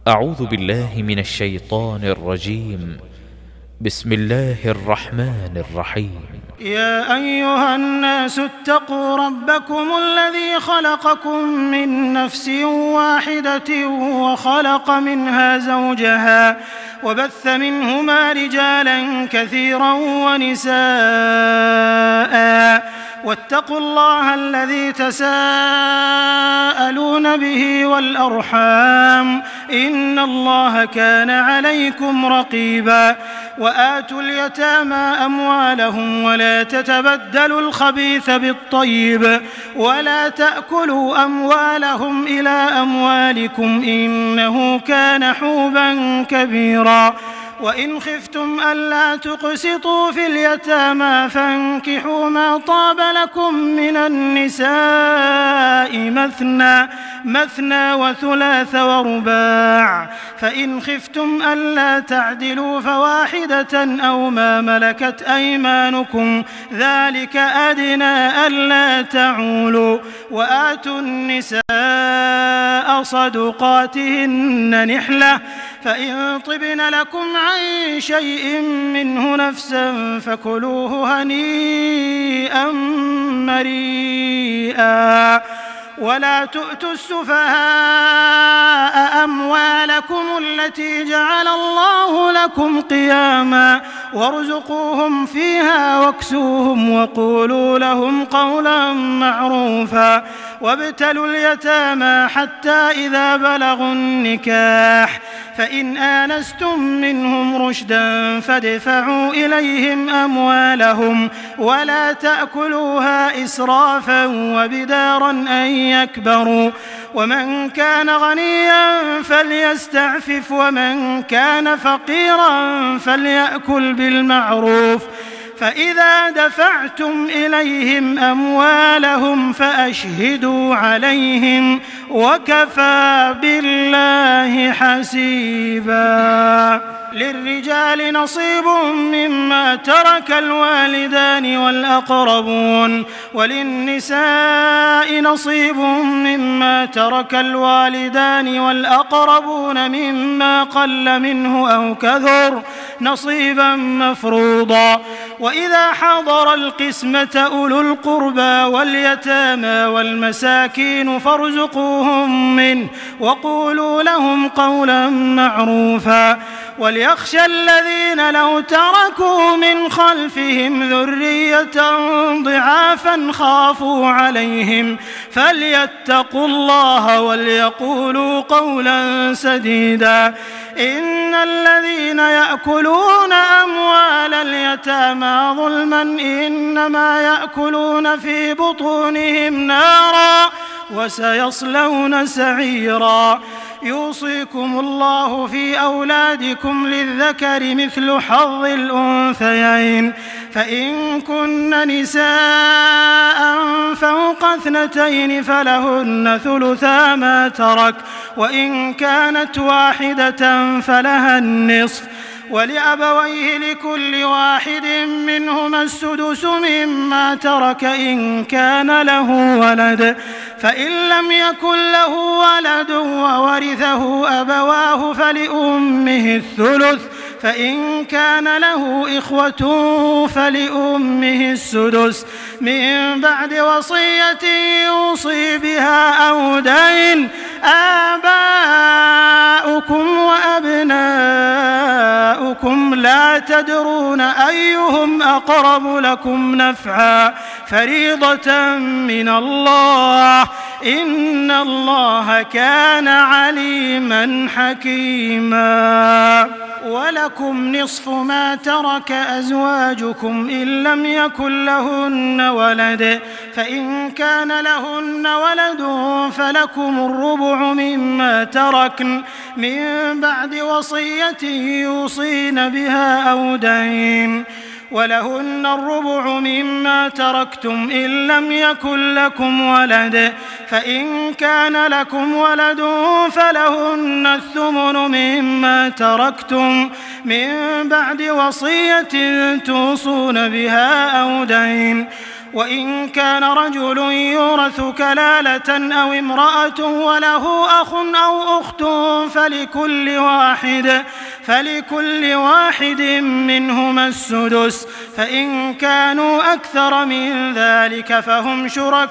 أعوذ بالله من الشيطان الرجيم. بسم الله الرحمن الرحيم. يا أيها الناس اتقوا ربكم الذي خلقكم من نفس واحدة وخلق منها زوجها وبث منهما رجالا كثيرا ونساء، واتقوا الله الذي تساءلون به والأرحام إن الله كان عليكم رقيبا. وآتوا اليتامى أموالهم ولا تتبدلوا الخبيث بالطيب ولا تأكلوا أموالهم إلى أموالكم إنه كان حوبا كبيرا. وإن خفتم ألا تقسطوا في اليتامى فانكحوا ما طاب لكم من النساء مثنى وثلاث ورباع، فإن خفتم ألا تعدلوا فواحدة أو ما ملكت أيمانكم ذلك أدنى ألا تعولوا. وآتوا النساء صدقاتهن نحلة، فإن طبن لكم عن شيء منه نفسا فكلوه هنيئا مريئا. ولا تؤتوا السفهاء أموالكم التي جعل الله لكم قياما وارزقوهم فيها واكسوهم وقولوا لهم قولا معروفا. وابتلوا اليتامى حتى إذا بلغوا النكاح، فإن آنستم منهم رشدا فادفعوا إليهم أموالهم ولا تأكلوها إسرافا وبدارا أن يكبروا. ومن كان غنيا فليستعفف ومن كان فقيرا فليأكل بالمعروف. فإذا دفعتم إليهم أموالهم فأشهدوا عليهم وكفى بالله حسيبا. للرجال نصيب مما ترك الوالدان والأقربون، وللنساء نصيب مما ترك الوالدان والأقربون مما قل منه أو كثر نصيبا مفروضا. وإذا حضر القسمة أولو القربى واليتامى والمساكين فارزقوهم منه وقولوا لهم قولا معروفا. وليخشى الذين لو تركوا من خلفهم ذرية ضعافا خافوا عليهم فليتقوا الله وليقولوا قولا سديدا. إن الذين يأكلون أموال اليتامى ظلما إنما يأكلون في بطونهم نارا وسيصلون سعيرا. يوصيكم الله في أولادكم للذكر مثل حظ الأنثيين، فإن كن نساء فوق 2 فلهن ثلثا ما ترك، وإن كانت واحدة فلها النصف. ولأبويه لكل واحد منهما السدس مما ترك إن كان له ولد، فإن لم يكن له ولد وورثه أبواه فلأمه الثلث، فإن كان له إخوة فلأمه السدس من بعد وصية يوصي بها أو دين. آباؤكم وأبناؤكم لا تدرون أيهم أقرب لكم نفعا فريضة من الله إن الله كان عليما حكيما. ولكم نصف ما ترك أزواجكم إن لم يكن لهن ولد، فإن كان لهن ولد فلكم الربع مما تركن من بعد وصية يوصين بها أو دين. ولهن الربع مما تركتم إن لم يكن لكم ولد، فإن كان لكم ولد فلهن الثمن مما تركتم من بعد وصية توصون بها أو دين. وإن كان رجل يورث كلالة أو امرأة وله أخ أو أخت فلكل واحد منهما السدس، فإن كانوا أكثر من ذلك فهم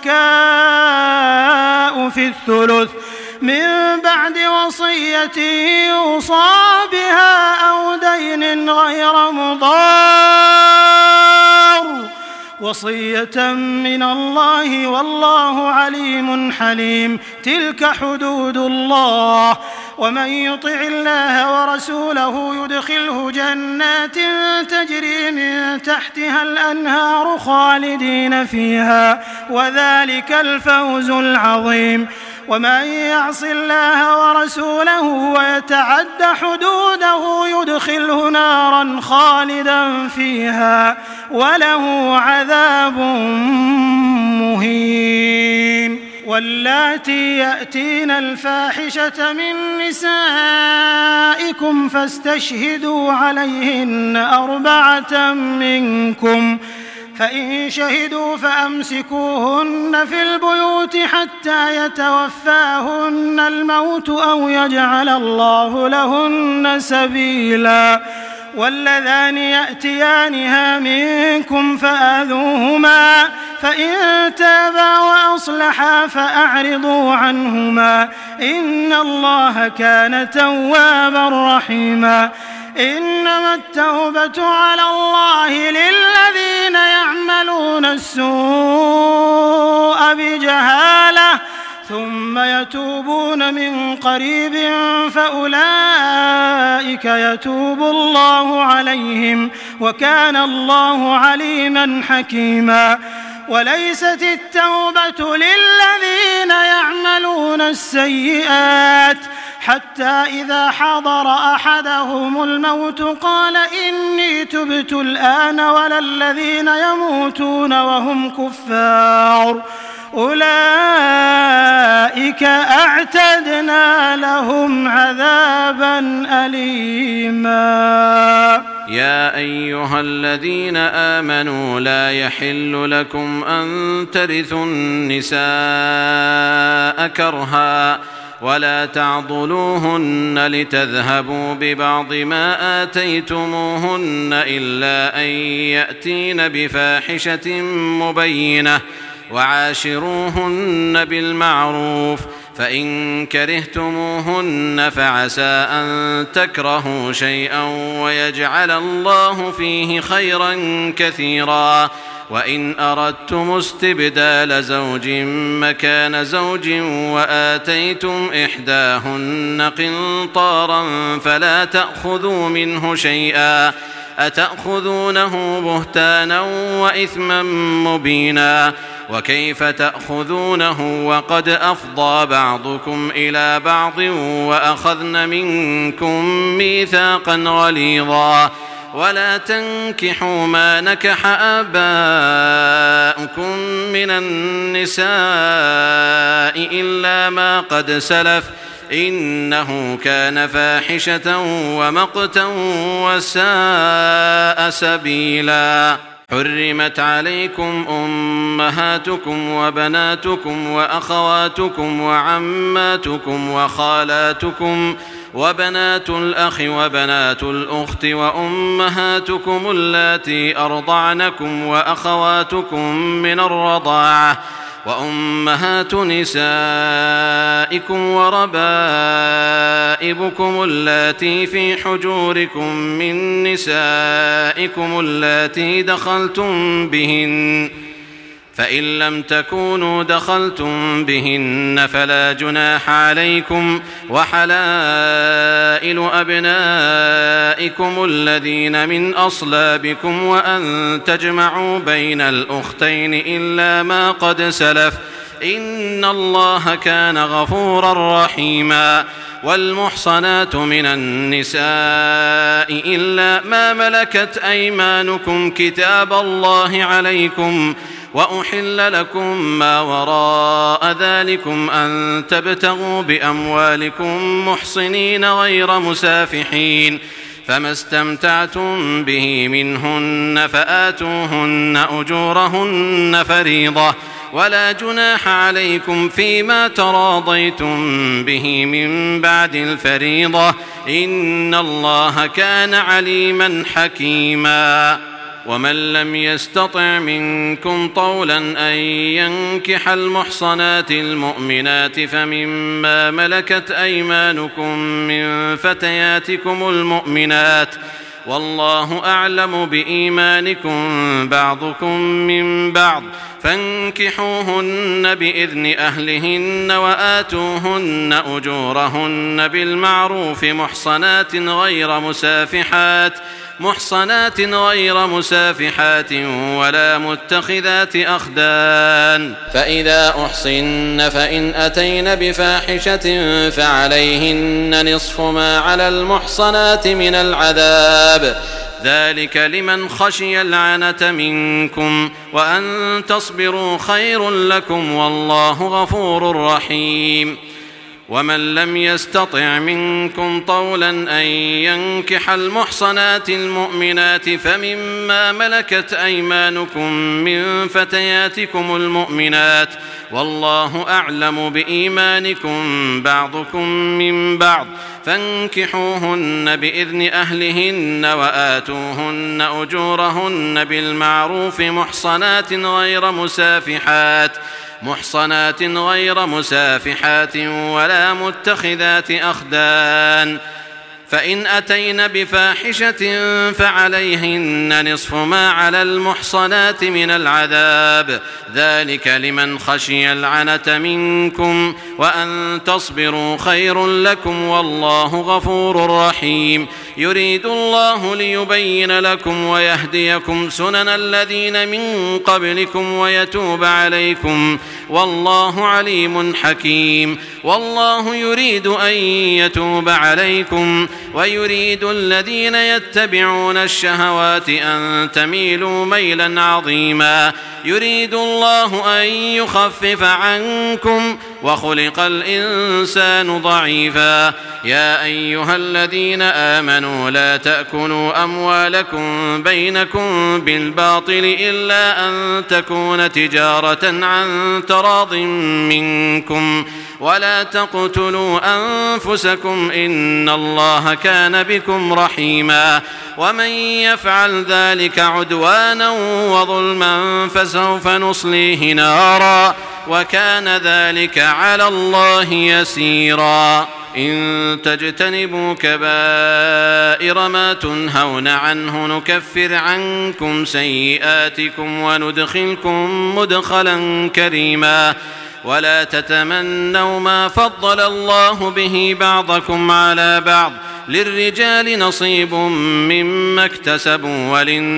شركاء في الثلث من بعد وصية يوصى بها أو دين غير مضار، وصية من الله والله عليم حليم. تلك حدود الله، ومن يطع الله ورسوله يدخله جنات تجري من تحتها الأنهار خالدين فيها، وذلك الفوز العظيم. ومن يعص الله ورسوله ويتعد حدوده يدخله نارا خالدا فيها وله عذاب مهين. واللاتي يأتين الفاحشة من نسائكم فاستشهدوا عليهن 4 منكم، فإن شهدوا فأمسكوهن في البيوت حتى يتوفاهن الموت أو يجعل الله لهن سبيلا. واللذان يأتيانها منكم فآذوهما، فإن تابا وأصلحا فأعرضوا عنهما، إن الله كان توابا رحيما. إنما التوبة على الله للذين يعملون السوء بجهالة ثم يتوبون من قريب فأولئك يتوب الله عليهم، وكان الله عليما حكيما. وليست التوبة للذين يعملون السيئات حتى إذا حضر أحدهم الموت قال إني تبت الآن، ولا الذين يموتون وهم كفار أولئك أعتدنا لهم عذابا أليما. يا أيها الذين آمنوا لا يحل لكم أن ترثوا النساء كرها ولا تعضلوهن لتذهبوا ببعض ما آتيتموهن إلا أن يأتين بفاحشة مبينة، وعاشروهن بالمعروف، فإن كرهتموهن فعسى أن تكرهوا شيئا ويجعل الله فيه خيرا كثيرا. وإن أردتم استبدال زوج مكان زوج وآتيتم إحداهن قنطارا فلا تأخذوا منه شيئا، أتأخذونه بهتانا وإثما مبينا، وكيف تأخذونه وقد أفضى بعضكم إلى بعض وأخذن منكم ميثاقا غليظا. ولا تنكحوا ما نكح آباؤكم من النساء إلا ما قد سلف، إنه كان فاحشة ومقتا وساء سبيلا. حرمت عليكم أمهاتكم وبناتكم وأخواتكم وعماتكم وخالاتكم وبنات الأخ وبنات الأخت وأمهاتكم اللاتي أرضعنكم وأخواتكم من الرضاعة وأمهات نسائكم وربائبكم اللاتي في حجوركم من نسائكم اللاتي دخلتم بهن، فإن لم تكونوا دخلتم بهن فلا جناح عليكم، وحلائل أبنائكم الذين من أصلابكم، وأن تجمعوا بين الأختين إلا ما قد سلف، إن الله كان غفورا رحيما. والمحصنات من النساء إلا ما ملكت أيمانكم كتاب الله عليكم، وأحل لكم ما وراء ذلكم أن تبتغوا بأموالكم محصنين غير مسافحين، فما استمتعتم به منهن فآتوهن أجورهن فريضة ولا جناح عليكم فيما تراضيتم به من بعد الفريضة إن الله كان عليما حكيما. ومن لم يستطع منكم طولا أن ينكح المحصنات المؤمنات فمما ملكت أيمانكم من فتياتكم المؤمنات والله أعلم بإيمانكم بعضكم من بعض فانكحوهن بإذن أهلهن وآتوهن أجورهن بالمعروف محصنات غير مسافحات ولا متخذات أخدان. فإذا أحصن فإن أتين بفاحشة فعليهن نصف ما على المحصنات من العذاب ذلك لمن خشي العنة منكم وأن تصبروا خير لكم والله غفور رحيم. ومن لم يستطع منكم طولا أن ينكح المحصنات المؤمنات فمما ملكت أيمانكم من فتياتكم المؤمنات والله أعلم بإيمانكم بعضكم من بعض فانكحوهن بإذن أهلهن وآتوهن أجورهن بالمعروف محصنات غير مسافحات ولا متخذات أخدان. فإن أتين بفاحشة فعليهن نصف ما على المحصنات من العذاب ذلك لمن خشي العنة منكم وأن تصبروا خير لكم والله غفور رحيم. يريد الله ليبين لكم ويهديكم سنن الذين من قبلكم ويتوب عليكم والله عليم حكيم. والله يريد أن يتوب عليكم ويريد الذين يتبعون الشهوات أن تميلوا ميلا عظيما. يريد الله أن يخفف عنكم وخلق الإنسان ضعيفا. يا أيها الذين آمنوا لا تأكلوا أموالكم بينكم بالباطل إلا أن تكون تجارة عن تراض منكم ولا تقتلوا أنفسكم إن الله كان بكم رحيما. ومن يفعل ذلك عدوانا وظلما فسوف نصليه نارا وكان ذلك على الله يسيرا. إن تجتنبوا كبائر ما تنهون عنه نكفر عنكم سيئاتكم وندخلكم مدخلا كريما. ولا تتمنوا ما فضل الله به بعضكم على بعض للرجال نصيب مما اكتسبوا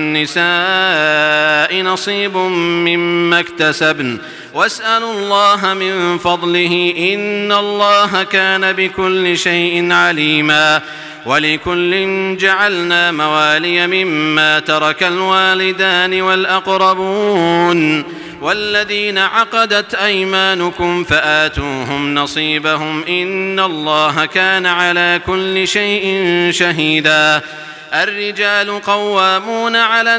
وللنساء نصيب مما اكتسبن واسألوا الله من فضله إن الله كان بكل شيء عليما. ولكل جعلنا موالي مما ترك الوالدان والأقربون والذين عقدت أيمانكم فآتوهم نصيبهم إن الله كان على كل شيء شهيدا. الرجال قوامون على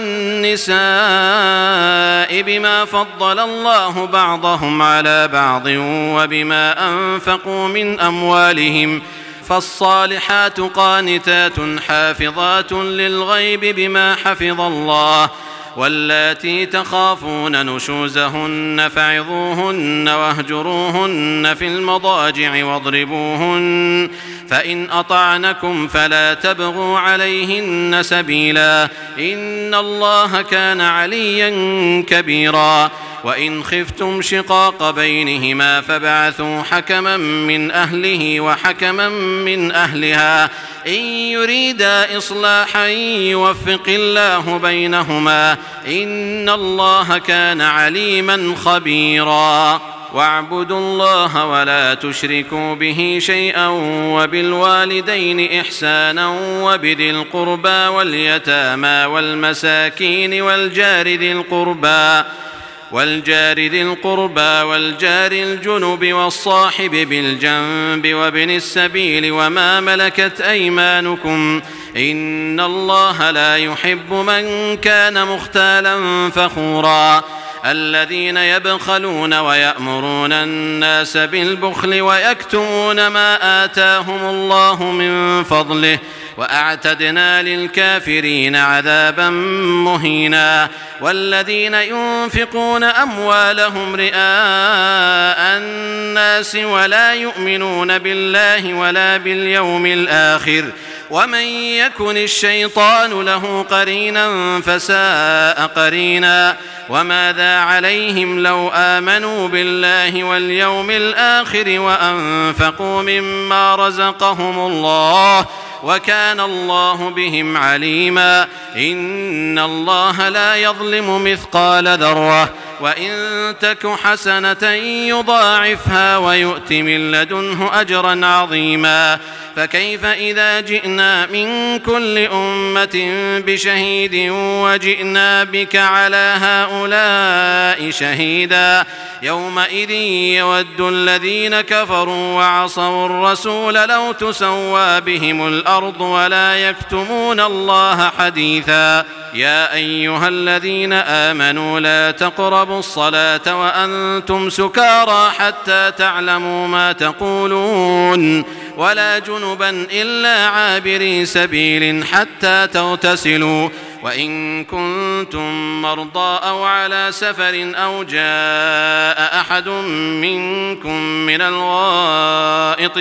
النساء بما فضل الله بعضهم على بعض وبما أنفقوا من أموالهم فالصالحات قانتات حافظات للغيب بما حفظ الله. واللاتي تخافون نشوزهن فعظوهن واهجروهن في المضاجع واضربوهن فإن أطعنكم فلا تبغوا عليهن سبيلا إن الله كان عليا كبيرا. وإن خفتم شقاق بينهما فابعثوا حكما من أهله وحكما من أهلها إن يريدا إصلاحا يوفق الله بينهما إن الله كان عليما خبيرا. واعبدوا الله ولا تشركوا به شيئا وبالوالدين إحسانا وبذي القربى واليتامى والمساكين والجار ذي القربى والجار الجنب والصاحب بالجنب وابن السبيل وما ملكت أيمانكم إن الله لا يحب من كان مختالا فخورا الذين يبخلون ويأمرون الناس بالبخل ويكتمون ما آتاهم الله من فضله وأعتدنا للكافرين عذابا مهينا والذين ينفقون أموالهم رئاء الناس ولا يؤمنون بالله ولا باليوم الآخر ومن يكن الشيطان له قرينا فساء قرينا وماذا عليهم لو آمنوا بالله واليوم الآخر وأنفقوا مما رزقهم الله وكان الله بهم عليما إن الله لا يظلم مثقال ذرة وإن تك حسنة يضاعفها ويؤت من لدنه أجرا عظيما فكيف إذا جئنا من كل أمة بشهيد وجئنا بك على هؤلاء شهيدا يومئذ يود الذين كفروا وعصوا الرسول لو تسوى بهم الأرض ولا يكتمون الله حديثا يا أيها الذين آمنوا لا تقربوا الصلاة وأنتم سكارى حتى تعلموا ما تقولون ولا جنبا إلا عابري سبيل حتى تغتسلوا وإن كنتم مرضى أو على سفر أو جاء أحد منكم من الغائط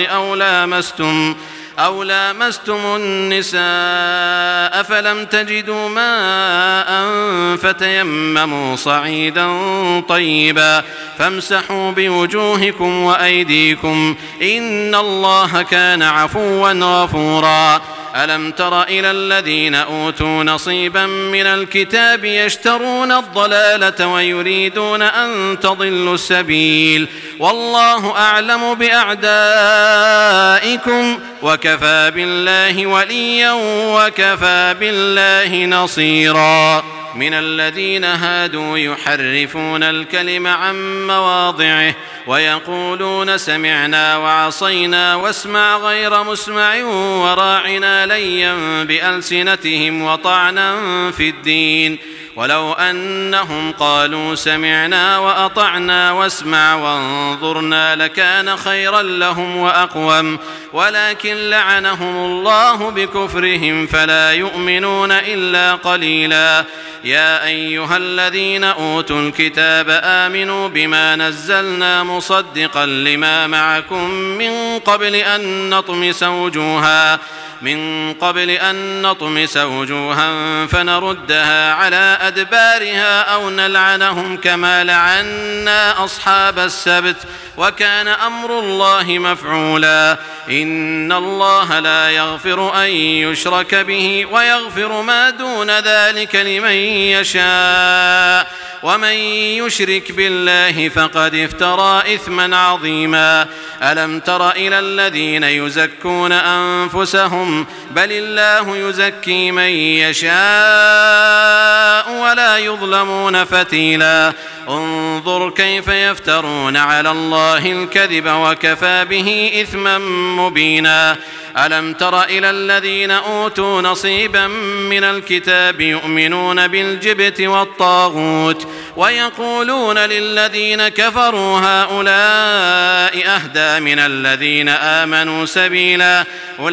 أو لامستم النساء فلم تجدوا ماء فتيمموا صعيدا طيبا فامسحوا بوجوهكم وأيديكم إن الله كان عفوا غفورا ألم تر إلى الذين أوتوا نصيبا من الكتاب يشترون الضلالة ويريدون أن تضلوا السبيل والله أعلم بأعدائكم وكفى بالله وليا وكفى بالله نصيرا من الذين هادوا يحرفون الكلم عن مواضعه ويقولون سمعنا وعصينا واسمع غير مسمع وراعنا ليا بألسنتهم وطعنا في الدين ولو أنهم قالوا سمعنا وأطعنا واسمع وانظرنا لكان خيرا لهم وأقوم ولكن لعنهم الله بكفرهم فلا يؤمنون إلا قليلا يا أيها الذين أوتوا الكتاب آمنوا بما نزلنا مصدقا لما معكم من قبل أن نطمس وجوها فنردها على أدبارها أو نلعنهم كما لعنا أصحاب السبت وكان أمر الله مفعولا إن الله لا يغفر أن يشرك به ويغفر ما دون ذلك لمن يشاء ومن يشرك بالله فقد افترى إثما عظيما ألم تر إلى الذين يزكون أنفسهم بل الله يزكي من يشاء ولا يظلمون فتيلا انظر كيف يفترون على الله الكذب وكفى به إثما مبينا ألم تر إلى الذين أوتوا نصيبا من الكتاب يؤمنون بالجبت والطاغوت ويقولون للذين كفروا هؤلاء أهدى من الذين آمنوا سبيلا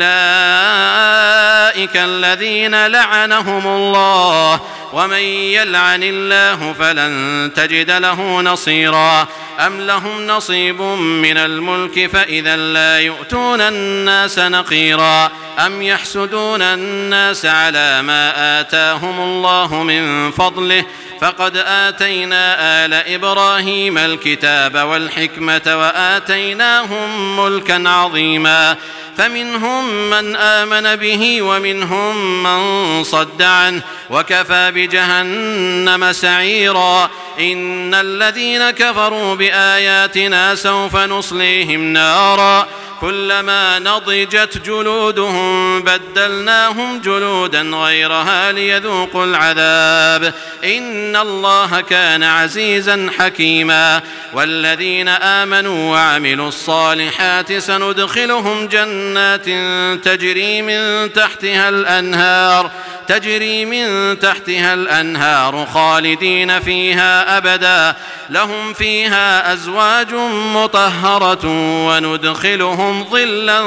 أولئك الذين لعنهم الله ومن يلعن الله فلن تجد له نصيرا أم لهم نصيب من الملك فإذا لا يؤتون الناس نقيرا أم يحسدون الناس على ما آتاهم الله من فضله فقد آتينا آل إبراهيم الكتاب والحكمة وآتيناهم ملكا عظيما فمنهم من آمن به ومنهم من صد عنه وكفى بجهنم سعيرا إن الذين كفروا بآياتنا سوف نصليهم نارا كلما نضجت جلودهم بدلناهم جلودا غيرها ليذوقوا العذاب إن الله كان عزيزا حكيما والذين آمنوا وعملوا الصالحات سندخلهم جنات تجري من تحتها الأنهار خالدين فيها أبدا لهم فيها أزواج مطهرة وندخلهم ظلا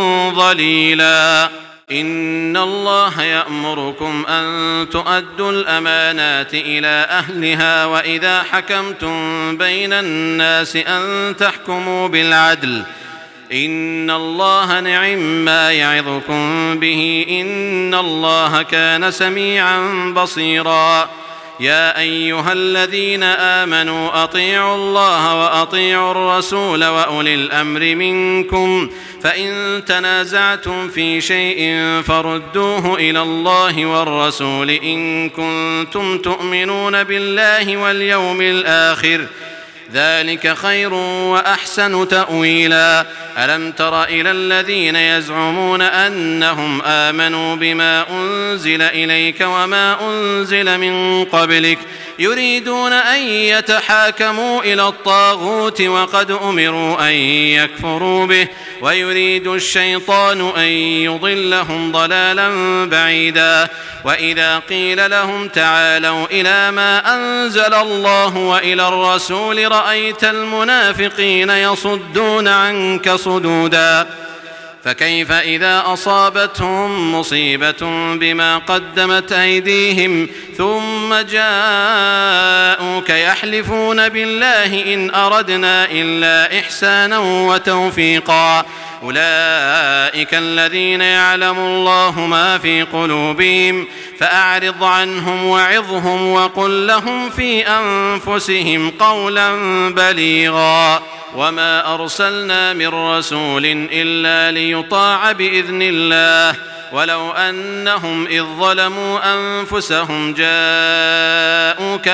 ظليلا إن الله يأمركم أن تؤدوا الأمانات إلى أهلها وإذا حكمتم بين الناس أن تحكموا بالعدل إن الله نعم يعظكم به إن الله كان سميعا بصيرا يا أيها الذين آمنوا أطيعوا الله وأطيعوا الرسول وأولي الأمر منكم فإن تنازعتم في شيء فردوه إلى الله والرسول إن كنتم تؤمنون بالله واليوم الآخر ذلك خير وأحسن تأويلا ألم تر إلى الذين يزعمون أنهم آمنوا بما أنزل إليك وما أنزل من قبلك يريدون أن يتحاكموا إلى الطاغوت وقد أمروا أن يكفروا به ويريد الشيطان أن يضلهم ضلالا بعيدا وإذا قيل لهم تعالوا إلى ما أنزل الله وإلى الرسول رأيت المنافقين يصدون عنك صدودا فكيف إذا أصابتهم مصيبة بما قدمت أيديهم ثم جاءوك يحلفون بالله إن أردنا إلا إحسانا وتوفيقا أولئك الذين يعلم الله ما في قلوبهم فأعرض عنهم وعظهم وقل لهم في أنفسهم قولا بليغا وما أرسلنا من رسول إلا ليطاع بإذن الله ولو أنهم إذ ظلموا أنفسهم جاءوك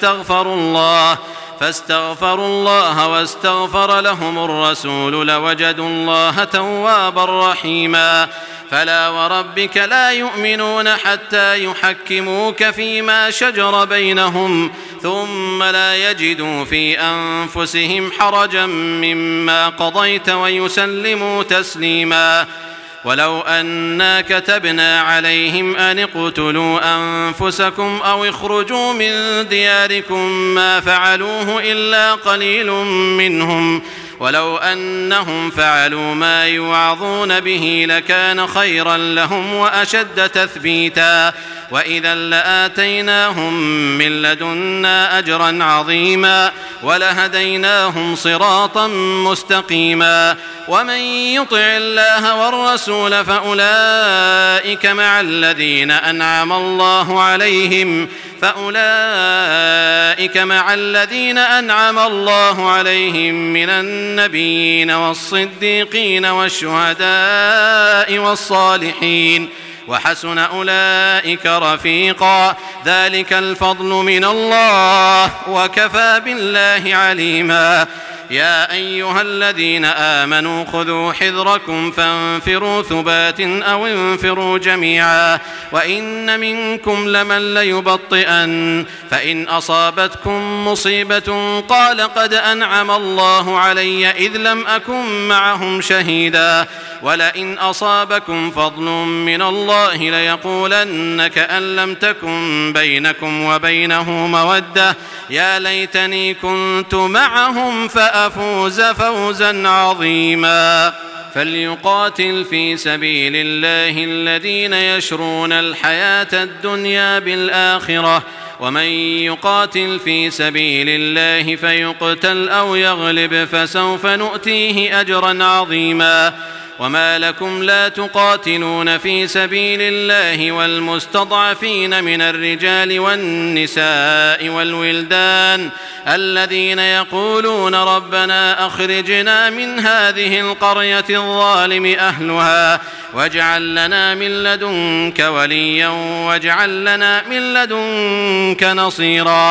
فاستغفروا الله واستغفر لهم الرسول لوجدوا الله توابا رحيما فلا وربك لا يؤمنون حتى يحكموك فيما شجر بينهم ثم لا يجدوا في أنفسهم حرجا مما قضيت ويسلموا تسليما ولو أنا كتبنا عليهم أن اقتلوا أنفسكم أو اخرجوا من دياركم ما فعلوه إلا قليل منهم ولو أنهم فعلوا ما يوعظون به لكان خيرا لهم وأشد تثبيتا وإذا لآتيناهم من لدنا أجرا عظيما ولهديناهم صراطا مستقيما ومن يطع الله والرسول فأولئك مع الذين أنعم الله عليهم من النبيين والصديقين والشهداء والصالحين وحسن أولئك رفيقا ذلك الفضل من الله وكفى بالله عليما يا أيها الذين آمنوا خذوا حذركم فانفروا ثبات أو انفروا جميعا وإن منكم لمن ليبطئن فإن أصابتكم مصيبة قال قد أنعم الله علي إذ لم أكن معهم شهيدا ولئن أصابكم فضل من الله ليقولن كأن لم تكن بينكم وبينه مودة يا ليتني كنت معهم فأفوز فوزا عظيما فليقاتل في سبيل الله الذين يشرون الحياة الدنيا بالآخرة ومن يقاتل في سبيل الله فيقتل أو يغلب فسوف نؤتيه أجرا عظيما وما لكم لا تقاتلون في سبيل الله والمستضعفين من الرجال والنساء والولدان الذين يقولون ربنا أخرجنا من هذه القرية الظالم أهلها واجعل لنا من لدنك وليا واجعل لنا من لدنك نصيرا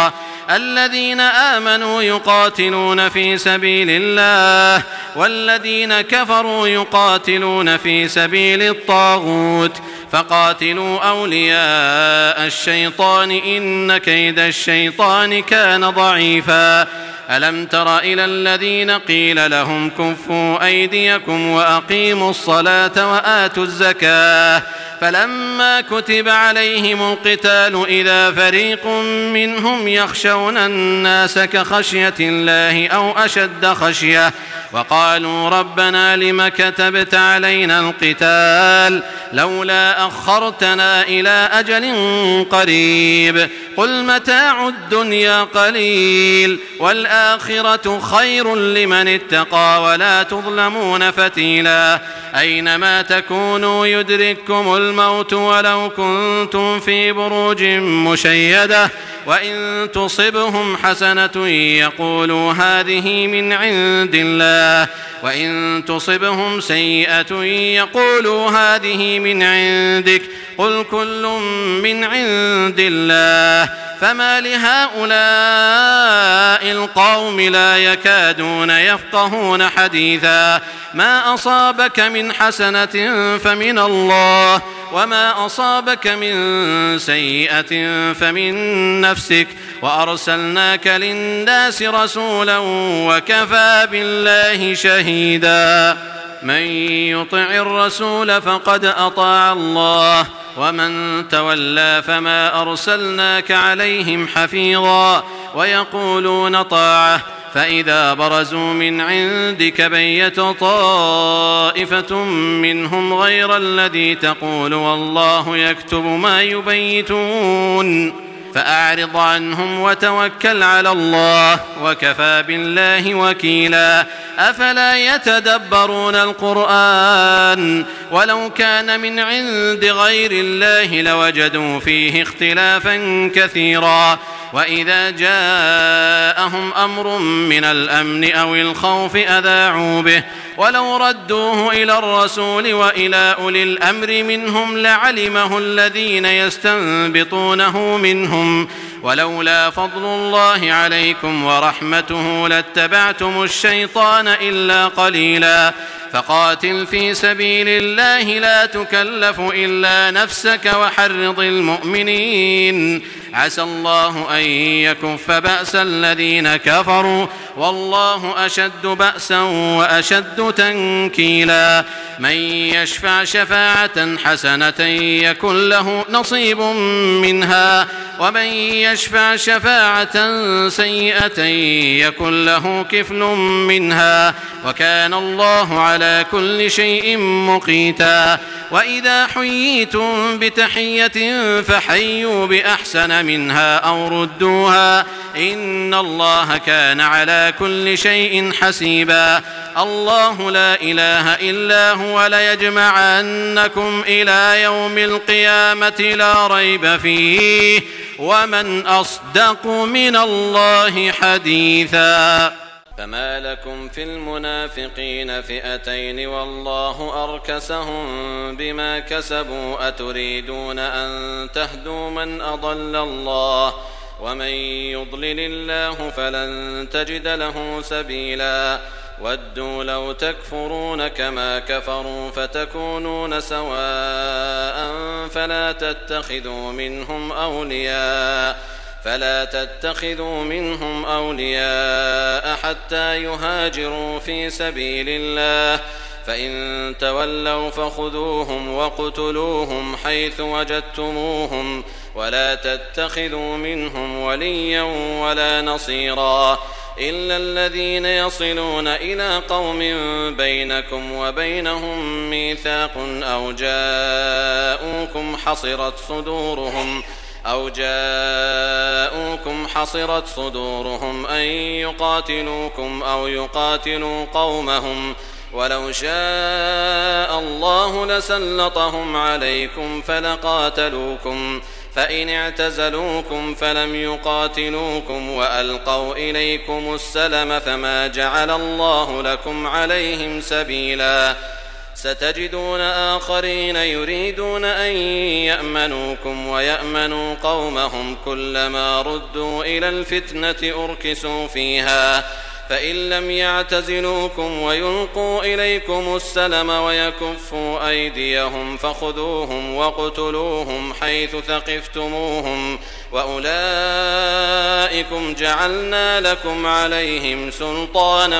الذين آمنوا يقاتلون في سبيل الله والذين كفروا يقاتلون في سبيل الطاغوت فقاتلوا أولياء الشيطان إن كيد الشيطان كان ضعيفا ألم تر إلى الذين قيل لهم كفوا أيديكم وأقيموا الصلاة وآتوا الزكاة فلما كتب عليهم القتال إذا فريق منهم يخشون الناس كخشية الله أو أشد خشية وقالوا ربنا لم كتبت علينا القتال لولا أخرتنا إلى أجل قريب قل متاع الدنيا قليل والآخرة خير لمن اتقى ولا تظلمون فتيلا أينما تكونوا يدرككم الموت ولو كنتم في بروج مشيدة وإن تصبهم حسنة يقولوا هذه من عند الله وإن تصبهم سيئة يقولوا هذه من عندك قل كل من عند الله فما لهؤلاء القوم لا يكادون يفقهون حديثا ما أصابك من حسنة فمن الله وما أصابك من سيئة فمن نفسك وأرسلناك للناس رسولا وكفى بالله شهيدا من يطع الرسول فقد أطاع الله ومن تولى فما أرسلناك عليهم حفيظا ويقولون طاعة فإذا برزوا من عندك بيت طائفة منهم غير الذي تقول والله يكتب ما يبيتون فأعرض عنهم وتوكل على الله وكفى بالله وكيلا أفلا يتدبرون القرآن ولو كان من عند غير الله لوجدوا فيه اختلافا كثيرا وإذا جاءهم أمر من الأمن أو الخوف أذاعوا به ولو ردوه إلى الرسول وإلى أولي الأمر منهم لعلمه الذين يستنبطونه منهم ولولا فضل الله عليكم ورحمته لاتبعتم الشيطان إلا قليلا فقاتل في سبيل الله لا تكلف إلا نفسك وحرض المؤمنين عسى الله أن يكف بأس الذين كفروا والله أشد بأسا وأشد تنكيلا من يشفع شفاعة حسنة يكن له نصيب منها ومن يشفع شفاعة سيئة يكن له كفل منها وكان الله على كل شيء مقيتا وإذا حييتم بتحية فحيوا بأحسن منها أو ردوها إن الله كان على كل شيء حسيبا الله لا إله إلا هو ليجمعنكم إلى يوم القيامة لا ريب فيه ومن أصدق من الله حديثا فما لكم في المنافقين فئتين والله أركسهم بما كسبوا أتريدون أن تهدوا من أضل الله ومن يضلل الله فلن تجد له سبيلا ودوا لو تكفرون كما كفروا فتكونون سواء فلا تتخذوا منهم أولياء حتى يهاجروا في سبيل الله فإن تولوا فخذوهم وقتلوهم حيث وجدتموهم ولا تتخذوا منهم وليا ولا نصيرا إلا الذين يصلون إلى قوم بينكم وبينهم ميثاق أو جاءوكم حصرت صدورهم أن يقاتلوكم أو يقاتلوا قومهم ولو شاء الله لسلطهم عليكم فلقاتلوكم فإن اعتزلوكم فلم يقاتلوكم وألقوا إليكم السلم فما جعل الله لكم عليهم سبيلا ستجدون آخرين يريدون أن يأمنوكم ويأمنوا قومهم كلما ردوا إلى الفتنة أركسوا فيها فإن لم يعتزلوكم ويلقوا إليكم السلم ويكفوا أيديهم فخذوهم واقتلوهم حيث ثقفتموهم وأولئكم جعلنا لكم عليهم سلطانا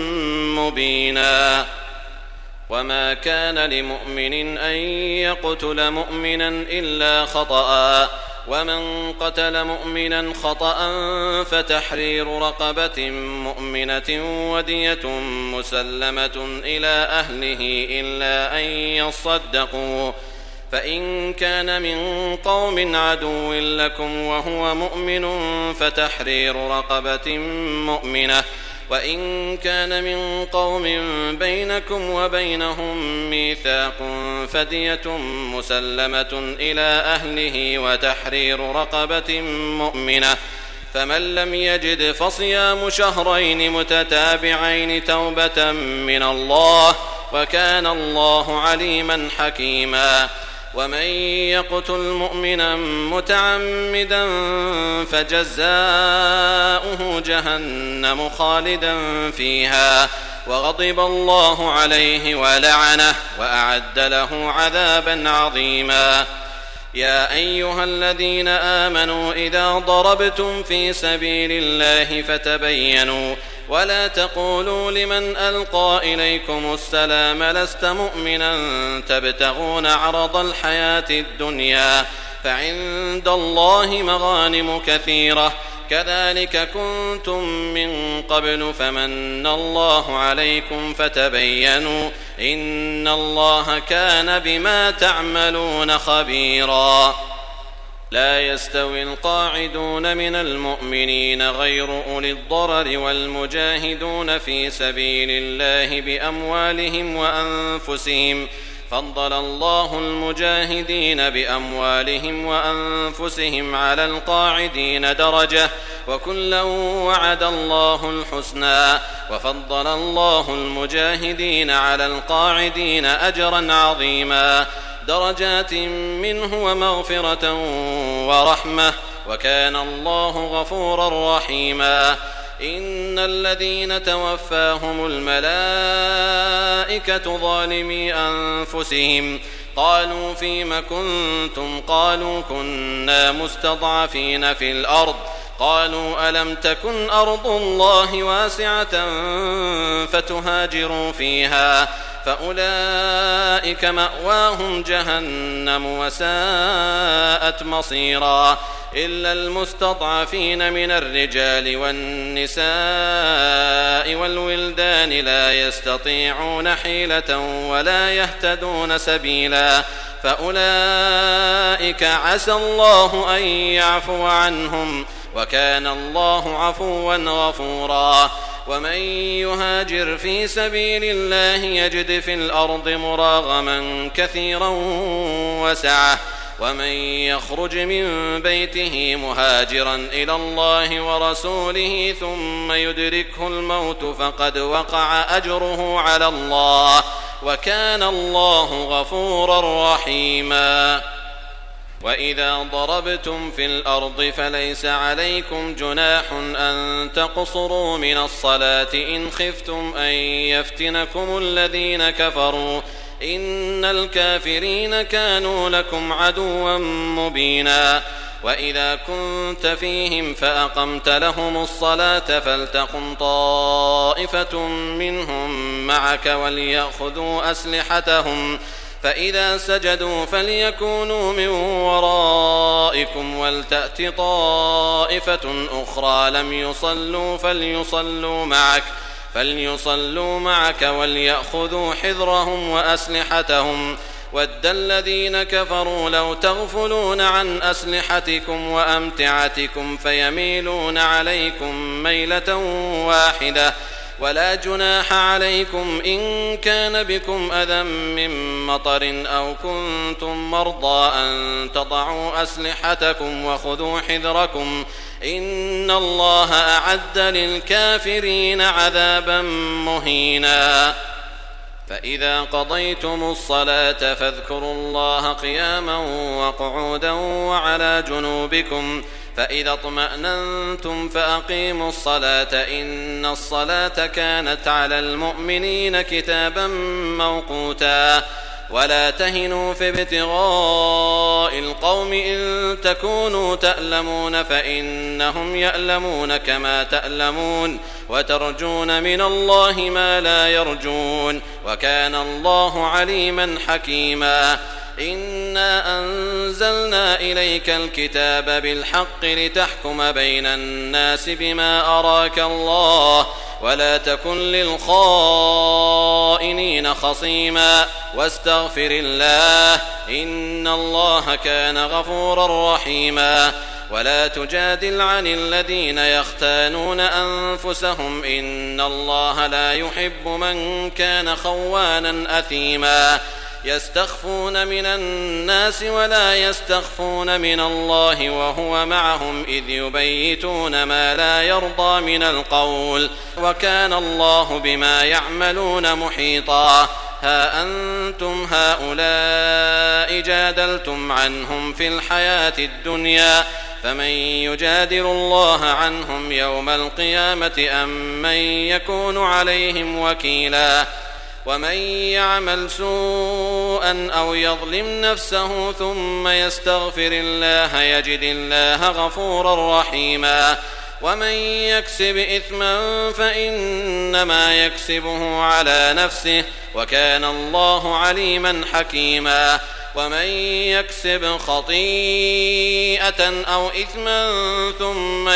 مبينا وما كان لمؤمن أن يقتل مؤمنا إلا خطأ ومن قتل مؤمنا خطأ فتحرير رقبة مؤمنة ودية مسلمة إلى أهله إلا أن يصدقوا فإن كان من قوم عدو لكم وهو مؤمن فتحرير رقبة مؤمنة وإن كان من قوم بينكم وبينهم ميثاق فدية مسلمة إلى أهله وتحرير رقبة مؤمنة فمن لم يجد فصيام شهرين متتابعين توبة من الله وكان الله عليما حكيما ومن يقتل مؤمنا متعمدا فجزاؤه جهنم خالدا فيها وغضب الله عليه ولعنه وأعد له عذابا عظيما يا أيها الذين آمنوا إذا ضربتم في سبيل الله فتبينوا ولا تقولوا لمن ألقى إليكم السلام لست مؤمنا تبتغون عرض الحياة الدنيا فعند الله مغانم كثيرة كذلك كنتم من قبل فمن الله عليكم فتبينوا إن الله كان بما تعملون خبيرا لا يستوي القاعدون من المؤمنين غير أولي الضرر والمجاهدون في سبيل الله بأموالهم وأنفسهم فضل الله المجاهدين بأموالهم وأنفسهم على القاعدين درجة وكلا وعد الله الحسنى وفضل الله المجاهدين على القاعدين أجرا عظيما درجات منه ومغفرة ورحمة وكان الله غفورا رحيما إن الذين توفاهم الملائكة ظالمي أنفسهم قالوا فيم كنتم قالوا كنا مستضعفين في الأرض قالوا ألم تكن أرض الله واسعة فتهاجروا فيها فأولئك مأواهم جهنم وساءت مصيرا إلا المستضعفين من الرجال والنساء والولدان لا يستطيعون حيلة ولا يهتدون سبيلا فأولئك عسى الله أن يعفو عنهم وكان الله عفوا غفورا ومن يهاجر في سبيل الله يجد في الأرض مراغما كثيرا وسعة ومن يخرج من بيته مهاجرا إلى الله ورسوله ثم يدركه الموت فقد وقع أجره على الله وكان الله غفورا رحيما وإذا ضربتم في الأرض فليس عليكم جناح أن تقصروا من الصلاة إن خفتم أن يفتنكم الذين كفروا إن الكافرين كانوا لكم عدوا مبينا وإذا كنت فيهم فأقمت لهم الصلاة فلتقم طائفة منهم معك وليأخذوا أسلحتهم فإذا سجدوا فليكونوا من ورائكم ولتأت طائفة أخرى لم يصلوا فليصلوا معك وليأخذوا حذرهم وأسلحتهم ود الذين كفروا لو تغفلون عن أسلحتكم وأمتعتكم فيميلون عليكم ميلة واحدة ولا جناح عليكم إن كان بكم أذى من مطر أو كنتم مرضى أن تضعوا أسلحتكم وخذوا حذركم إن الله أعد للكافرين عذابا مهينا فإذا قضيتم الصلاة فاذكروا الله قياما وقعودا وعلى جنوبكم فإذا اطمأننتم فأقيموا الصلاة إن الصلاة كانت على المؤمنين كتابا موقوتا ولا تهنوا في ابتغاء القوم إن تكونوا تألمون فإنهم يألمون كما تألمون وترجون من الله ما لا يرجون وكان الله عليما حكيما إنا أنزلنا إليك الكتاب بالحق لتحكم بين الناس بما أراك الله ولا تكن للخائنين خصيما واستغفر الله إن الله كان غفورا رحيما ولا تجادل عن الذين يختانون أنفسهم إن الله لا يحب من كان خوانا أثيما يستخفون من الناس ولا يستخفون من الله وهو معهم إذ يبيتون ما لا يرضى من القول وكان الله بما يعملون محيطا ها أنتم هؤلاء جادلتم عنهم في الحياة الدنيا فمن يجادل الله عنهم يوم القيامة أم من يكون عليهم وكيلا ومن يعمل سوءا أو يظلم نفسه ثم يستغفر الله يجد الله غفورا رحيما ومن يكسب إثما فإنما يكسبه على نفسه وكان الله عليما حكيما ومن يكسب خطيئة أو إثما ثم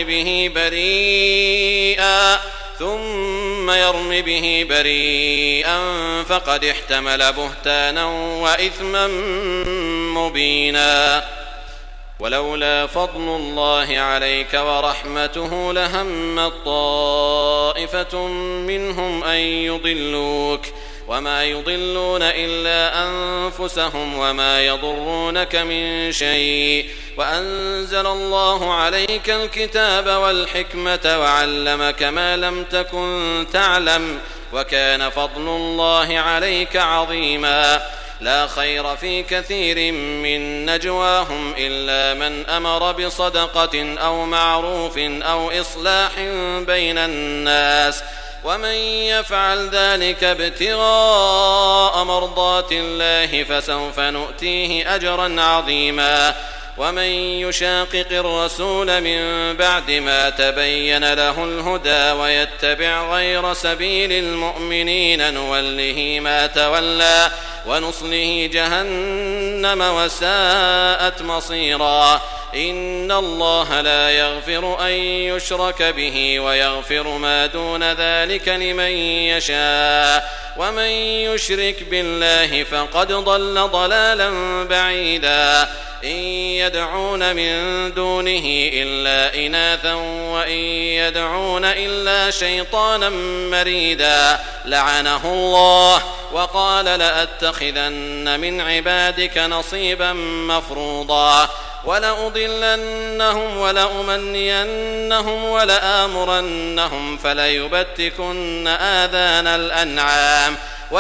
يرم به بريئا فقد احتمل بهتانا وإثما مبينا ولولا فضل الله عليك ورحمته لهمت طائفة منهم أن يضلوك وما يضلون إلا أنفسهم وما يضرونك من شيء وأنزل الله عليك الكتاب والحكمة وعلمك ما لم تكن تعلم وكان فضل الله عليك عظيما لا خير في كثير من نجواهم إلا من أمر بصدقة أو معروف أو إصلاح بين الناس ومن يفعل ذلك ابتغاء مرضات الله فسوف نؤتيه أجرا عظيما ومن يشاقق الرسول من بعد ما تبين له الهدى ويتبع غير سبيل المؤمنين نوله ما تولى ونصله جهنم وساءت مصيرا إن الله لا يغفر أن يشرك به ويغفر ما دون ذلك لمن يشاء ومن يشرك بالله فقد ضل ضلالا بعيدا إن يدعون من دونه إلا إناثا وإن يدعون إلا شيطانا مريدا لعنه الله وقال لأتخذن من عبادك نصيبا مفروضا ولأضلنهم ولأمنينهم ولآمرنهم فليبتكن آذان الأنعام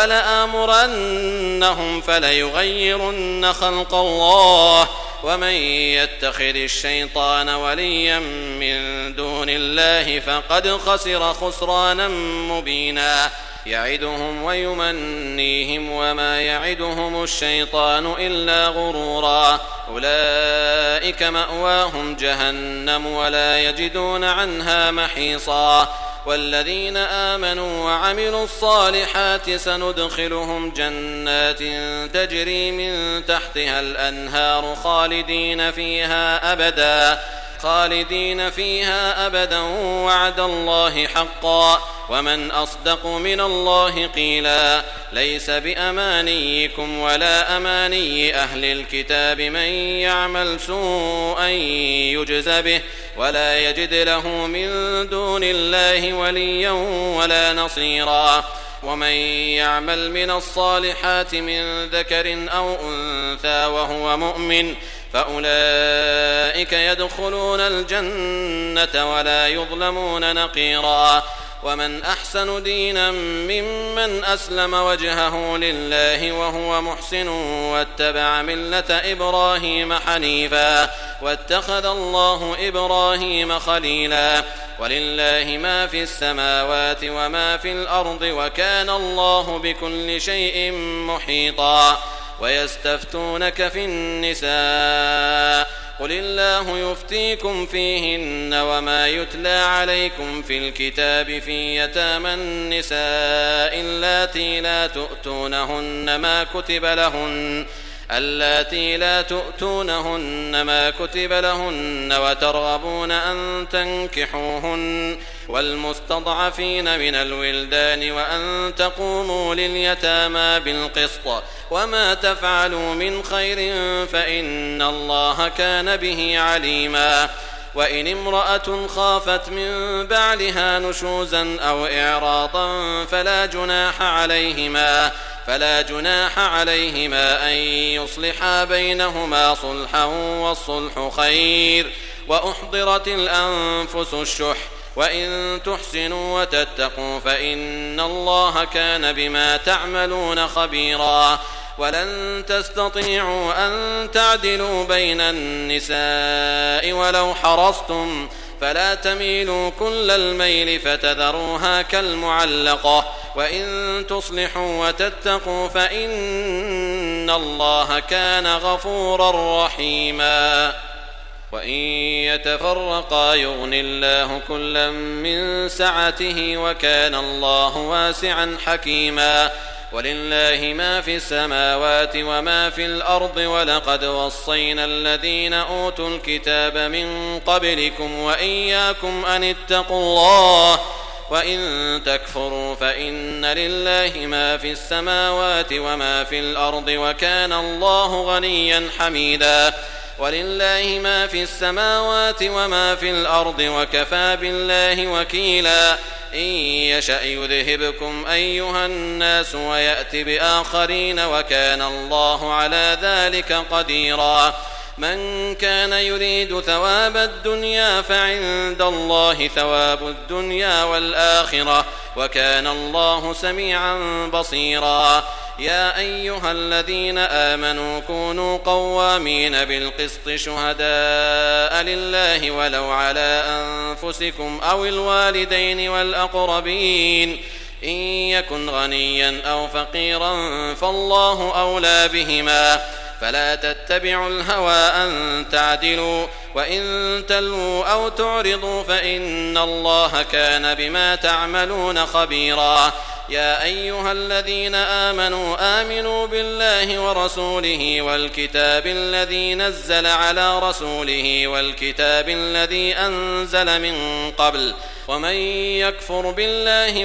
ولآمرنهم فليغيرن خلق الله ومن يتخذ الشيطان وليا من دون الله فقد خسر خسرانا مبينا يعدهم ويمنيهم وما يعدهم الشيطان إلا غرورا أولئك مأواهم جهنم ولا يجدون عنها محيصا والذين آمنوا وعملوا الصالحات سندخلهم جنات تجري من تحتها الأنهار خالدين فيها أبدا وعد الله حقا ومن أصدق من الله قيلا ليس بأمانيكم ولا أماني أهل الكتاب من يعمل سوءا يجز به ولا يجد له من دون الله وليا ولا نصيرا ومن يعمل من الصالحات من ذكر أو أنثى وهو مؤمن فأولئك يدخلون الجنة ولا يظلمون نقيرا ومن أحسن دينا ممن أسلم وجهه لله وهو محسن واتبع ملة إبراهيم حنيفا واتخذ الله إبراهيم خليلا ولله ما في السماوات وما في الأرض وكان الله بكل شيء محيطا ويستفتونك في النساء قل الله يفتيكم فيهن وما يتلى عليكم في الكتاب في يتامى النساء اللاتي لا تؤتونهن ما كتب لهن وترغبون أن تنكحوهن والمستضعفين من الولدان وأن تقوموا لليتامى بالقسط وما تفعلوا من خير فإن الله كان به عليما وإن امرأة خافت من بعلها نشوزا أو إعراضا فلا جناح عليهما أن يصلحا بينهما صلحا والصلح خير وأحضرت الأنفس الشح وإن تحسنوا وتتقوا فإن الله كان بما تعملون خبيرا ولن تستطيعوا أن تعدلوا بين النساء ولو حرصتم فلا تميلوا كل الميل فتذروها كالمعلقة وإن تصلحوا وتتقوا فإن الله كان غفورا رحيما وإن يتفرقا يغن الله كلا من سعته وكان الله واسعا حكيما ولله ما في السماوات وما في الأرض ولقد وصينا الذين أوتوا الكتاب من قبلكم وإياكم أن اتقوا الله وإن تكفروا فإن لله ما في السماوات وما في الأرض وكان الله غنيا حميدا ولله ما في السماوات وما في الأرض وكفى بالله وكيلا إن يشأ يذهبكم أيها الناس ويأت بآخرين وكان الله على ذلك قديرا من كان يريد ثواب الدنيا فعند الله ثواب الدنيا والآخرة وكان الله سميعا بصيرا يا أيها الذين آمنوا كونوا قوامين بالقسط شهداء لله ولو على أنفسكم أو الوالدين والأقربين إن يكن غنيا أو فقيرا فالله أولى بهما فلا تتبعوا الهوى أن تعدلوا وإن تلووا أو تعرضوا فإن الله كان بما تعملون خبيرا يا أيها الذين آمنوا بالله ورسوله والكتاب الذي نزل على رسوله والكتاب الذي أنزل من قبل ومن يكفر بالله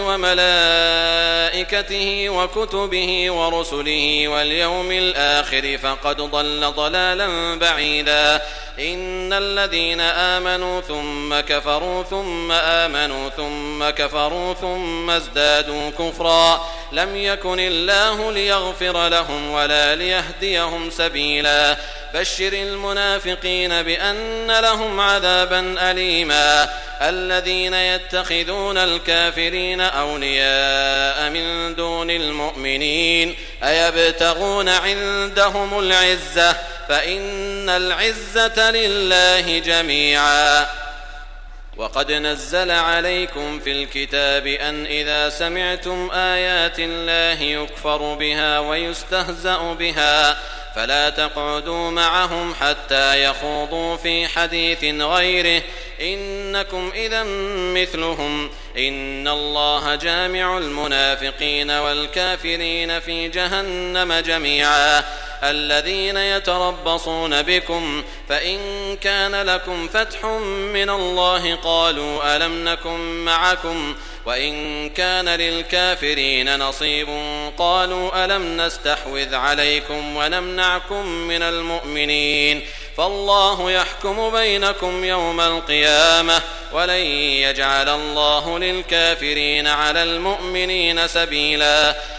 وملائكته وكتبه ورسله واليوم الآخر فقد ضل ضلالا بعيدا إن الذين آمنوا ثم كفروا ثم آمنوا ثم كفروا ثم ازدادوا كفرا لم يكن الله ليغفر لهم ولا ليهديهم سبيلا بشر المنافقين بأن لهم عذابا أليما الذين يتخذون الكافرين أولياء من دون المؤمنين أيبتغون عندهم العزة فإن العزة لله جميعا وقد نزل عليكم في الكتاب أن إذا سمعتم آيات الله يكفر بها ويستهزأ بها فلا تقعدوا معهم حتى يخوضوا في حديث غيره إنكم إذا مثلهم إن الله جامع المنافقين والكافرين في جهنم جميعا الذين يتربصون بكم فإن كان لكم فتح من الله قالوا ألم نكن معكم وإن كان للكافرين نصيب قالوا ألم نستحوذ عليكم ونمنعكم من المؤمنين فالله يحكم بينكم يوم القيامة ولن يجعل الله للكافرين على المؤمنين سبيلا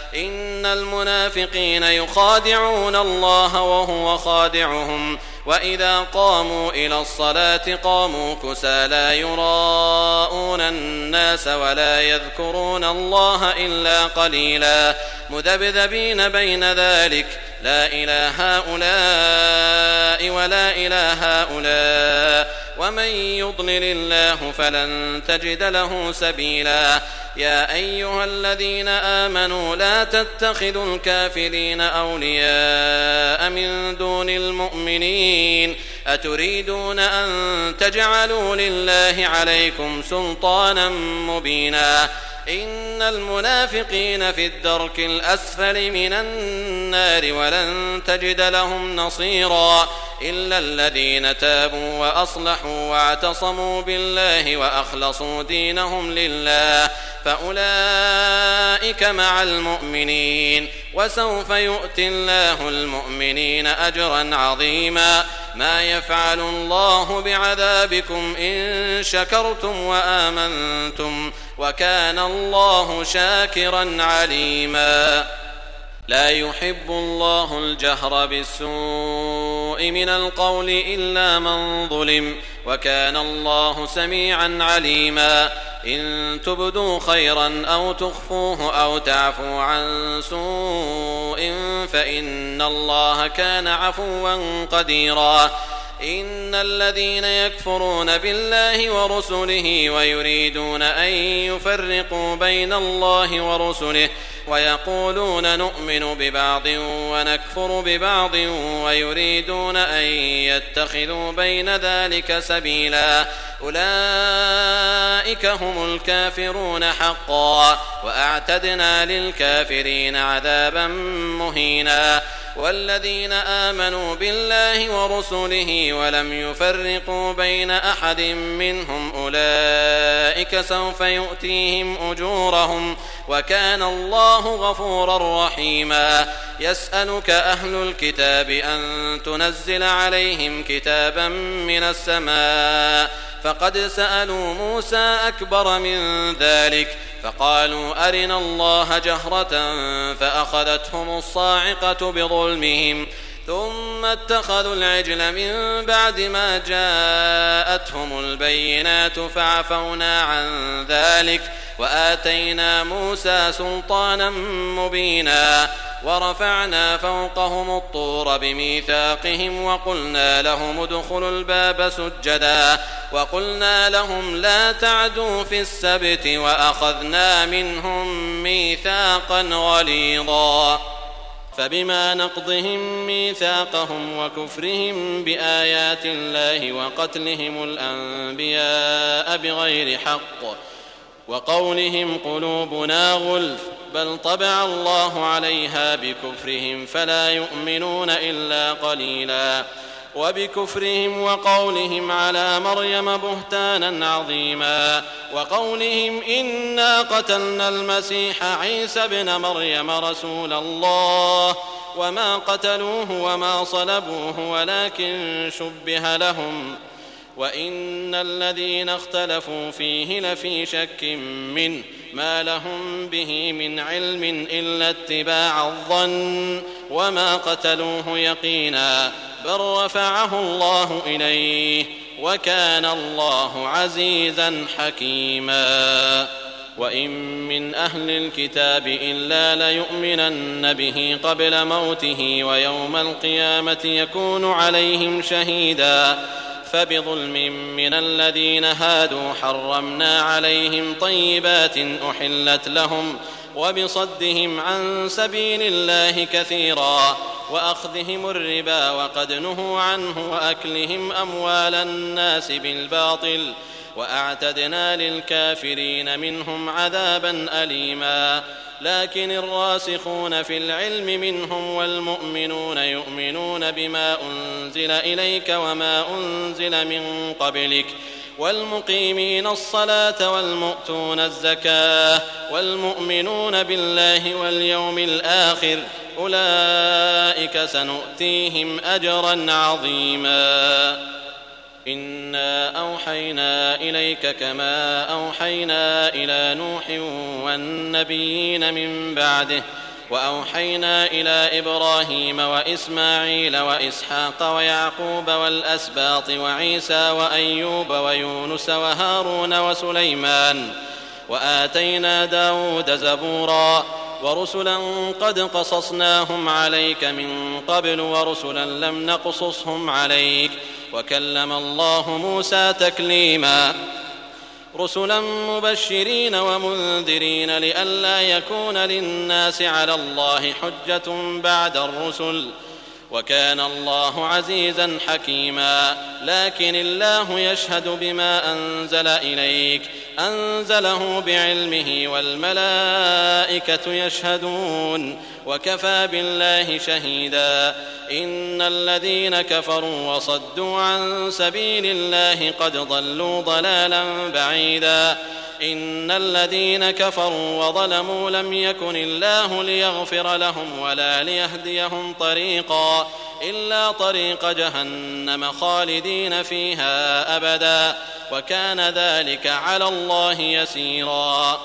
إن المنافقين يخادعون الله وهو خادعهم وإذا قاموا إلى الصلاة قاموا كسالى يراءون الناس ولا يذكرون الله إلا قليلا مذبذبين بين ذلك لا إله هؤلاء ولا إله هؤلاء ومن يضلل الله فلن تجد له سبيلا يا أيها الذين آمنوا لا تتخذوا الكافرين أولياء من دون المؤمنين أتريدون أن تجعلوا لله عليكم سلطانا مبينا إن المنافقين في الدرك الأسفل من النار ولن تجد لهم نصيرا إلا الذين تابوا وأصلحوا واعتصموا بالله وأخلصوا دينهم لله فأولئك مع المؤمنين وسوف يؤتي الله المؤمنين أجرا عظيما ما يفعل الله بعذابكم إن شكرتم وآمنتم وكان الله شاكرا عليما لا يحب الله الجهر بالسوء من القول إلا من ظلم وكان الله سميعا عليما إن تبدوا خيرا أو تخفوه أو تعفوا عن سوء فإن الله كان عفوا قديرا إن الذين يكفرون بالله ورسله ويريدون أن يفرقوا بين الله ورسله ويقولون نؤمن ببعض ونكفر ببعض ويريدون أن يتخذوا بين ذلك سبيلا أولئك هم الكافرون حقا وأعتدنا للكافرين عذابا مهينا والذين آمنوا بالله ورسله ولم يفرقوا بين أحد منهم أولئك سوف يؤتيهم أجورهم وكان الله غفورا رحيما يسألك أهل الكتاب أن تنزل عليهم كتابا من السماء فقد سألوا موسى أكبر من ذلك فقالوا أرنا الله جهرة فأخذتهم الصاعقة بظلمهم ثم اتخذوا العجل من بعد ما جاءتهم البينات فعفونا عن ذلك وآتينا موسى سلطانا مبينا ورفعنا فوقهم الطور بميثاقهم وقلنا لهم ادخلوا الباب سجدا وقلنا لهم لا تعدوا في السبت وأخذنا منهم ميثاقا غليظا فبما نقضهم ميثاقهم وكفرهم بآيات الله وقتلهم الأنبياء بغير حق وقولهم قلوبنا غلف بل طبع الله عليها بكفرهم فلا يؤمنون إلا قليلا وبكفرهم وقولهم على مريم بهتانا عظيما وقولهم إنا قتلنا المسيح عيسى ابن مريم رسول الله وما قتلوه وما صلبوه ولكن شبه لهم وإن الذين اختلفوا فيه لفي شك منه ما لهم به من علم إلا اتباع الظن وما قتلوه يقينا بل رفعه الله إليه وكان الله عزيزا حكيما وإن من أهل الكتاب إلا ليؤمنن به قبل موته ويوم القيامة يكون عليهم شهيدا فبظلم من الذين هادوا حرمنا عليهم طيبات أحلت لهم وبصدهم عن سبيل الله كثيرا وأخذهم الربا وقد نهوا عنه وأكلهم أموال الناس بالباطل وأعتدنا للكافرين منهم عذابا أليما لكن الراسخون في العلم منهم والمؤمنون يؤمنون بما أنزل إليك وما أنزل من قبلك والمقيمين الصلاة والمؤتون الزكاة والمؤمنون بالله واليوم الآخر أولئك سنؤتيهم أجرا عظيما إنا أوحينا إليك كما أوحينا إلى نوح والنبيين من بعده وأوحينا إلى إبراهيم وإسماعيل وإسحاق ويعقوب والأسباط وعيسى وأيوب ويونس وهارون وسليمان وآتينا داود زبورا ورسلا قد قصصناهم عليك من قبل ورسلا لم نقصصهم عليك وكلم الله موسى تكليما رسلا مبشرين ومنذرين لئلا يكون للناس على الله حجة بعد الرسل وكان الله عزيزا حكيما لكن الله يشهد بما أنزل إليك أنزله بعلمه والملائكة يشهدون وكفى بالله شهيدا إن الذين كفروا وصدوا عن سبيل الله قد ضلوا ضلالا بعيدا إن الذين كفروا وظلموا لم يكن الله ليغفر لهم ولا ليهديهم طريقا إلا طريق جهنم خالدين فيها أبدا وكان ذلك على الله يسيرا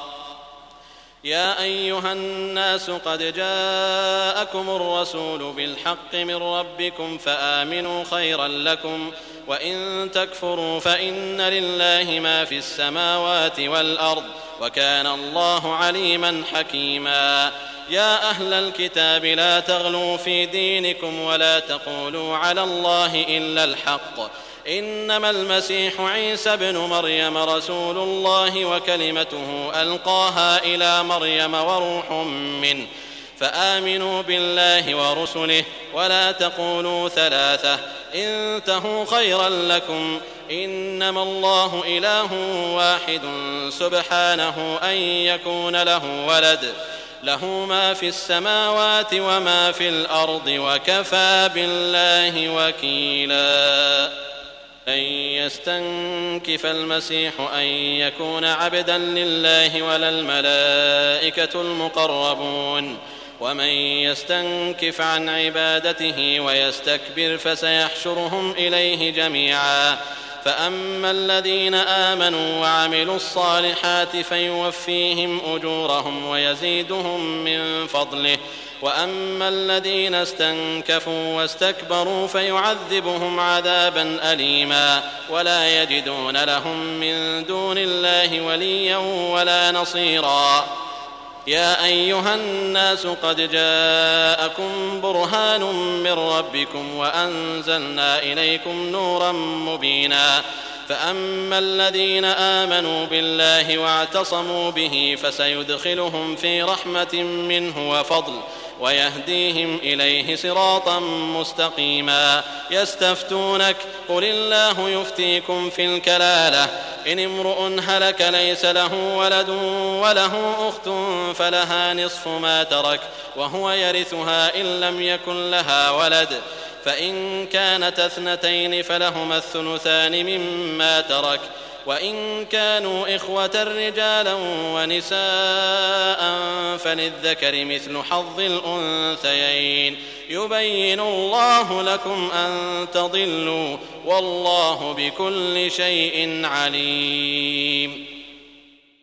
يا أيها الناس قد جاءكم الرسول بالحق من ربكم فآمنوا خيرا لكم وإن تكفروا فإن لله ما في السماوات والأرض وكان الله عليما حكيما يا أهل الكتاب لا تغلوا في دينكم ولا تقولوا على الله إلا الحق إنما المسيح عيسى بن مريم رسول الله وكلمته ألقاها إلى مريم وروح منه فآمنوا بالله ورسله ولا تقولوا ثلاثة انتهوا خيرا لكم إنما الله إله واحد سبحانه أن يكون له ولد له ما في السماوات وما في الأرض وكفى بالله وكيلا أن يستنكف المسيح أن يكون عبدا لله ولا الملائكة المقربون ومن يستنكف عن عبادته ويستكبر فسيحشرهم إليه جميعا فأما الذين آمنوا وعملوا الصالحات فيوفيهم أجورهم ويزيدهم من فضله وأما الذين استنكفوا واستكبروا فيعذبهم عذابا أليما ولا يجدون لهم من دون الله وليا ولا نصيرا يا أيها الناس قد جاءكم برهان من ربكم وأنزلنا إليكم نورا مبينا فأما الذين آمنوا بالله واعتصموا به فسيدخلهم في رحمة منه وفضل ويهديهم إليه صراطا مستقيما يستفتونك قل الله يفتيكم في الكلالة إن امرؤ هلك ليس له ولد وله أخت فلها نصف ما ترك وهو يرثها إن لم يكن لها ولد فإن كانت اثنتين فلهما الثلثان مما ترك وإن كانوا إخوة رجالا ونساء فللذكر مثل حظ الأنثيين يبين الله لكم أن تضلوا والله بكل شيء عليم